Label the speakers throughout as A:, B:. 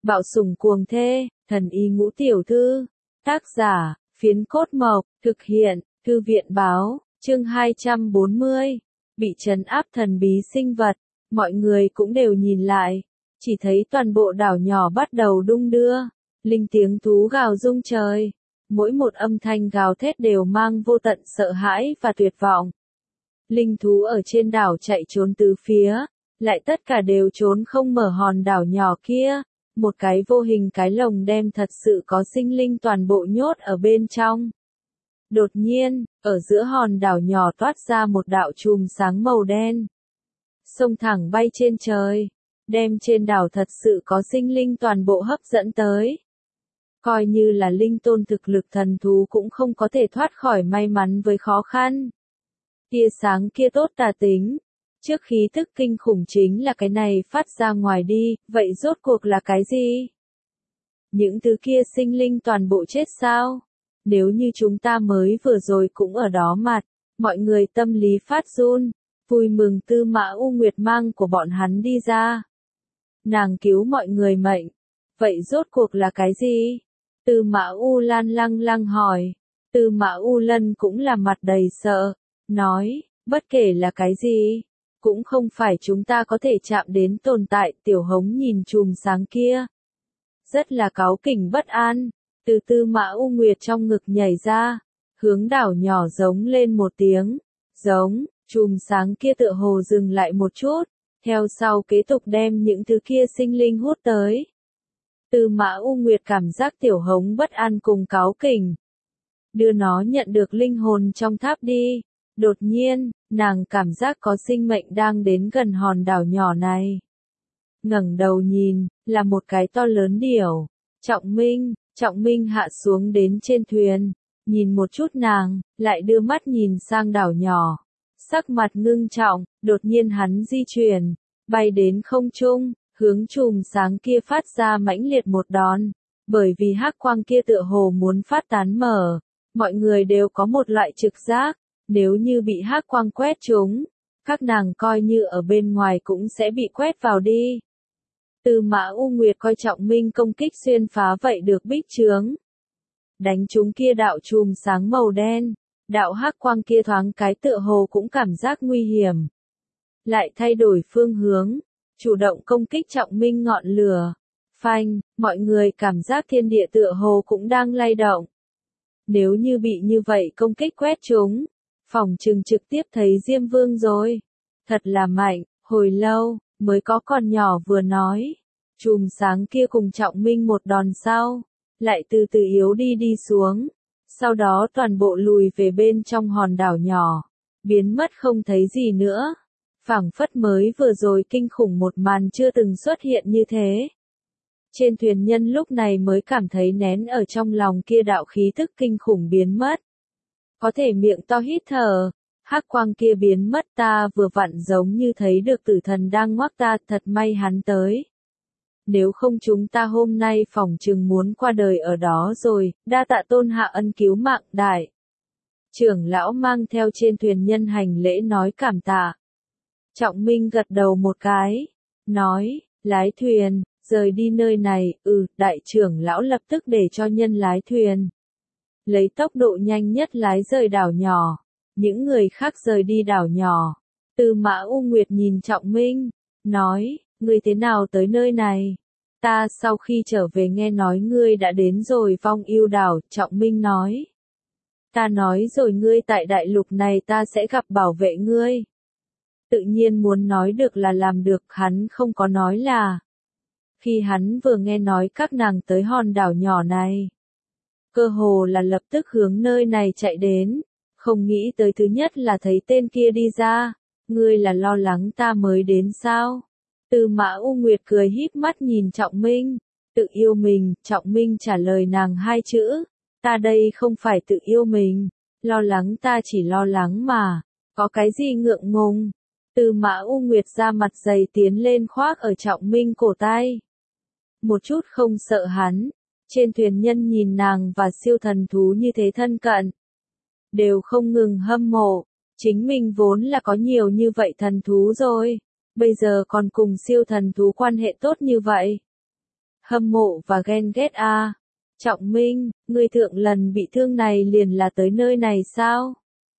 A: Bạo sủng cuồng thê, thần y ngũ tiểu thư. Tác giả, Phiến Cốt Mộc, thực hiện, Thư viện báo, chương 240. Bị trấn áp thần bí sinh vật, mọi người cũng đều nhìn lại, chỉ thấy toàn bộ đảo nhỏ bắt đầu đung đưa, linh tiếng thú gào rung trời, mỗi một âm thanh gào thét đều mang vô tận sợ hãi và tuyệt vọng. Linh thú ở trên đảo chạy trốn tứ phía, lại tất cả đều trốn không mở hòn đảo nhỏ kia. Một cái vô hình cái lồng đem thật sự có sinh linh toàn bộ nhốt ở bên trong. Đột nhiên, ở giữa hòn đảo nhỏ toát ra một đạo chùm sáng màu đen. Xông thẳng bay trên trời, đem trên đảo thật sự có sinh linh toàn bộ hấp dẫn tới. Coi như là linh tôn thực lực thần thú cũng không có thể thoát khỏi may mắn với khó khăn. Tia sáng kia tốt tà tính. Trước khí thức kinh khủng chính là cái này phát ra ngoài đi, vậy rốt cuộc là cái gì? Những thứ kia sinh linh toàn bộ chết sao? Nếu như chúng ta mới vừa rồi cũng ở đó mặt, mọi người tâm lý phát run, vui mừng Tư Mã U Nguyệt mang của bọn hắn đi ra. Nàng cứu mọi người mệnh. Vậy rốt cuộc là cái gì? Tư Mã U Lan lăng lăng hỏi. Tư Mã U Lân cũng là mặt đầy sợ, nói, bất kể là cái gì, cũng không phải chúng ta có thể chạm đến tồn tại. Tiểu Hống nhìn chùm sáng kia, rất là cáu kỉnh bất an, từ Tư Mã U Nguyệt trong ngực nhảy ra, hướng đảo nhỏ giống lên một tiếng, giống, chùm sáng kia tựa hồ dừng lại một chút, theo sau kế tục đem những thứ kia sinh linh hút tới. Tư Mã U Nguyệt cảm giác Tiểu Hống bất an cùng cáu kỉnh, đưa nó nhận được linh hồn trong tháp đi. Đột nhiên, nàng cảm giác có sinh mệnh đang đến gần hòn đảo nhỏ này. Ngẩng đầu nhìn, là một cái to lớn điểu. Trọng Minh hạ xuống đến trên thuyền, nhìn một chút nàng, lại đưa mắt nhìn sang đảo nhỏ. Sắc mặt ngưng trọng, đột nhiên hắn di chuyển, bay đến không trung, hướng chùm sáng kia phát ra mãnh liệt một đòn. Bởi vì hắc quang kia tựa hồ muốn phát tán mở, mọi người đều có một loại trực giác. Nếu như bị hắc quang quét chúng, các nàng coi như ở bên ngoài cũng sẽ bị quét vào đi. Tư Mã U Nguyệt coi Trọng Minh công kích xuyên phá vậy được bích chướng. Đánh chúng kia đạo chùm sáng màu đen, đạo hắc quang kia thoáng cái tựa hồ cũng cảm giác nguy hiểm. Lại thay đổi phương hướng, chủ động công kích Trọng Minh ngọn lửa. Phanh, mọi người cảm giác thiên địa tựa hồ cũng đang lay động. Nếu như bị như vậy công kích quét chúng, phỏng chừng trực tiếp thấy Diêm Vương rồi. Thật là mạnh, hồi lâu, mới có con nhỏ vừa nói. Chùm sáng kia cùng Trọng Minh một đòn sau, lại từ từ yếu đi xuống. Sau đó toàn bộ lùi về bên trong hòn đảo nhỏ, biến mất không thấy gì nữa. Phảng phất mới vừa rồi kinh khủng một màn chưa từng xuất hiện như thế. Trên thuyền nhân lúc này mới cảm thấy nén ở trong lòng kia đạo khí tức kinh khủng biến mất. Có thể miệng to hít thở, hắc quang kia biến mất, ta vừa vặn giống như thấy được tử thần đang ngoác ta, thật may hắn tới. Nếu không chúng ta hôm nay phỏng chừng muốn qua đời ở đó rồi, đa tạ Tôn hạ ân cứu mạng đại. Trưởng lão mang theo trên thuyền nhân hành lễ nói cảm tạ. Trọng Minh gật đầu một cái, nói, lái thuyền, rời đi nơi này. Đại trưởng lão lập tức để cho nhân lái thuyền. Lấy tốc độ nhanh nhất lái rời đảo nhỏ. Những người khác rời đi đảo nhỏ. Tư Mã U Nguyệt nhìn Trọng Minh, nói, ngươi thế nào tới nơi này? Ta sau khi trở về nghe nói ngươi đã đến rồi Vong Yêu đảo. Trọng Minh nói. Ta nói rồi, ngươi tại đại lục này ta sẽ gặp bảo vệ ngươi. Tự nhiên muốn nói được là làm được, hắn không có nói là. Khi hắn vừa nghe nói các nàng tới hòn đảo nhỏ này, cơ hồ là lập tức hướng nơi này chạy đến, không nghĩ tới thứ nhất là thấy tên kia đi ra. Ngươi là lo lắng ta mới đến sao? Tư Mã U Nguyệt cười híp mắt nhìn Trọng Minh. Tự yêu mình. Trọng Minh trả lời nàng hai chữ. Ta đây không phải tự yêu mình. Lo lắng ta chỉ lo lắng mà. Có cái gì ngượng ngùng? Tư Mã U Nguyệt ra mặt dày tiến lên khoác ở Trọng Minh cổ tay. Một chút không sợ hắn. Trên thuyền nhân nhìn nàng và siêu thần thú như thế thân cận, đều không ngừng hâm mộ. Chính mình vốn là có nhiều như vậy thần thú rồi, bây giờ còn cùng siêu thần thú quan hệ tốt như vậy. Hâm mộ và ghen ghét a. Trọng Minh, ngươi thượng lần bị thương này liền là tới nơi này sao?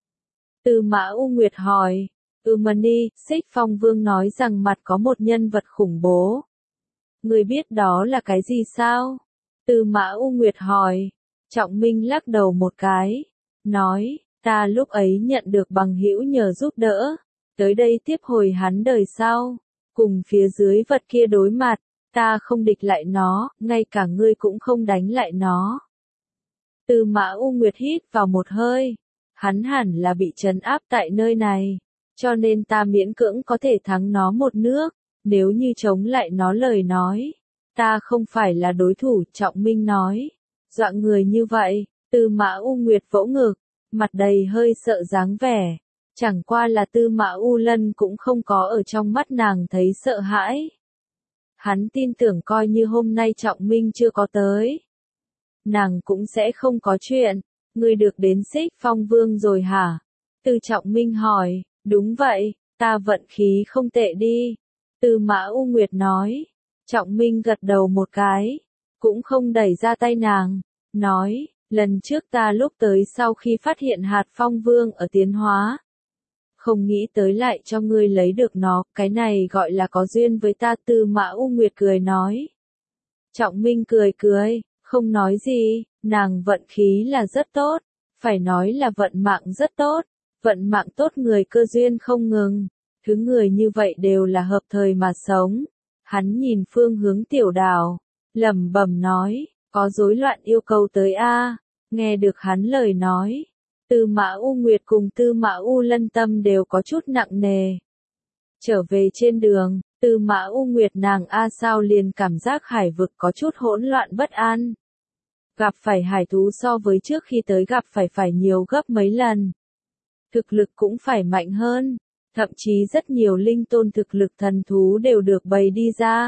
A: Tư Mã U Nguyệt hỏi. Mani, Xích Phong Vương nói rằng mặt có một nhân vật khủng bố. Ngươi biết đó là cái gì sao? Tư Mã U Nguyệt hỏi. Trọng Minh lắc đầu một cái. Nói, ta lúc ấy nhận được bằng hữu nhờ giúp đỡ. Tới đây tiếp hồi hắn đời sau. Cùng phía dưới vật kia đối mặt. Ta không địch lại nó, ngay cả ngươi cũng không đánh lại nó. Tư Mã U Nguyệt hít vào một hơi. Hắn hẳn là bị trấn áp tại nơi này. Cho nên ta miễn cưỡng có thể thắng nó một nước. Nếu như chống lại nó lời nói. Ta không phải là đối thủ, Trọng Minh nói. Dọa người như vậy, Tư Mã U Nguyệt vỗ ngực. Mặt đầy hơi sợ dáng vẻ. Chẳng qua là Tư Mã U Lân cũng không có ở trong mắt nàng thấy sợ hãi. Hắn tin tưởng coi như hôm nay Trọng Minh chưa có tới. Nàng cũng sẽ không có chuyện. Ngươi được đến Xích Phong Vương rồi hả? Tư Trọng Minh hỏi. Đúng vậy, ta vận khí không tệ đi. Tư Mã U Nguyệt nói. Trọng Minh gật đầu một cái. Cũng không đẩy ra tay nàng. Nói, lần trước ta lúc tới sau khi phát hiện hạt Phong Vương ở tiến hóa. Không nghĩ tới lại cho ngươi lấy được nó, cái này gọi là có duyên với ta. Tư Mã U Nguyệt cười nói. Trọng Minh cười cười, không nói gì, nàng vận khí là rất tốt, phải nói là vận mạng rất tốt, vận mạng tốt người cơ duyên không ngừng, thứ người như vậy đều là hợp thời mà sống. Hắn nhìn phương hướng Tiểu Đào, lẩm bẩm nói, có rối loạn yêu cầu tới a. Nghe được hắn lời nói. Tư Mã U Nguyệt cùng Tư Mã U Lân tâm đều có chút nặng nề. Trở về trên đường, Tư Mã U Nguyệt nàng sao liền cảm giác hải vực có chút hỗn loạn bất an. Gặp phải hải thú so với trước khi tới gặp phải nhiều gấp mấy lần. Thực lực cũng phải mạnh hơn. Thậm chí rất nhiều linh tôn thực lực thần thú đều được bày đi ra.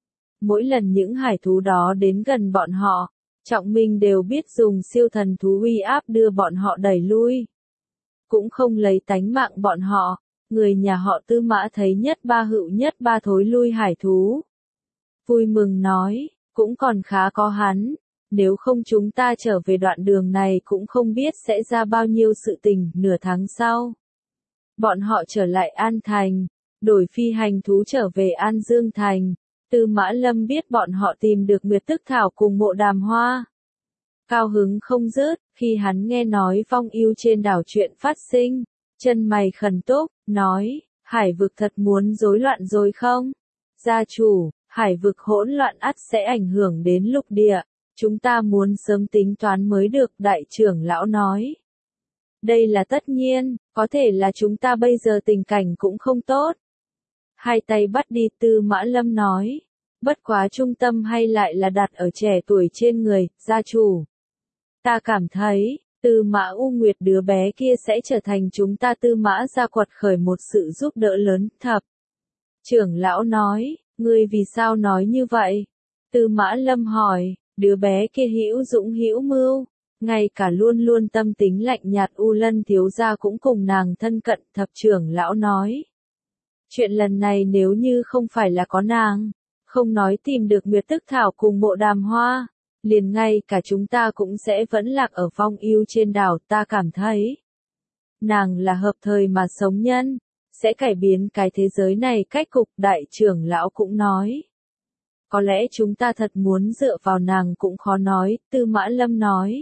A: Mỗi lần những hải thú đó đến gần bọn họ, Trọng Minh đều biết dùng siêu thần thú uy áp đưa bọn họ đẩy lui. Cũng không lấy tánh mạng bọn họ, người nhà họ Tư Mã thấy nhất ba hữu nhất ba thối lui hải thú. Vui mừng nói, cũng còn khá có hắn, nếu không chúng ta trở về đoạn đường này cũng không biết sẽ ra bao nhiêu sự tình. Nửa tháng sau, bọn họ trở lại An Thành, đổi phi hành thú trở về An Dương Thành. Tư Mã Lâm biết bọn họ tìm được Nguyệt Tức Thảo cùng Mộ Đàm Hoa. Cao hứng không dứt, khi hắn nghe nói vong ưu trên đảo chuyện phát sinh, chân mày khẩn túc, nói, hải vực thật muốn rối loạn rồi không? Gia chủ, hải vực hỗn loạn ắt sẽ ảnh hưởng đến lục địa, chúng ta muốn sớm tính toán mới được, đại trưởng lão nói. Đây là tất nhiên, có thể là chúng ta bây giờ tình cảnh cũng không tốt. Hai tay bắt đi, Tư Mã Lâm nói. Bất quá trung tâm hay lại là đặt ở trẻ tuổi trên người, gia chủ. Ta cảm thấy, Tư Mã U Nguyệt đứa bé kia sẽ trở thành chúng ta Tư Mã gia quật khởi một sự giúp đỡ lớn. Thập trưởng lão nói, ngươi vì sao nói như vậy? Tư Mã Lâm hỏi, đứa bé kia hữu dũng hữu mưu, ngay cả luôn luôn tâm tính lạnh nhạt U Lân thiếu gia cũng cùng nàng thân cận. Thập trưởng lão nói. Chuyện lần này nếu như không phải là có nàng, không nói tìm được Nguyệt Tức Thảo cùng Mộ Đàm Hoa, liền ngay cả chúng ta cũng sẽ vẫn lạc ở vong ưu trên đảo. Ta cảm thấy, nàng là hợp thời mà sống nhân, sẽ cải biến cái thế giới này cách cục. Đại trưởng lão cũng nói. Có lẽ chúng ta thật muốn dựa vào nàng cũng khó nói, Tư Mã Lâm nói.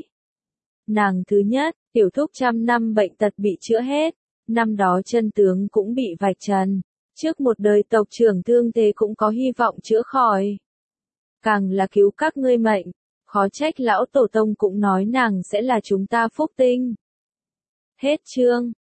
A: Nàng thứ nhất, tiểu thúc 100 năm bệnh tật bị chữa hết, năm đó chân tướng cũng bị vạch trần. Trước một đời tộc trưởng thương thế cũng có hy vọng chữa khỏi. Càng là cứu các ngươi mệnh, khó trách lão tổ tông cũng nói nàng sẽ là chúng ta phúc tinh. Hết chương.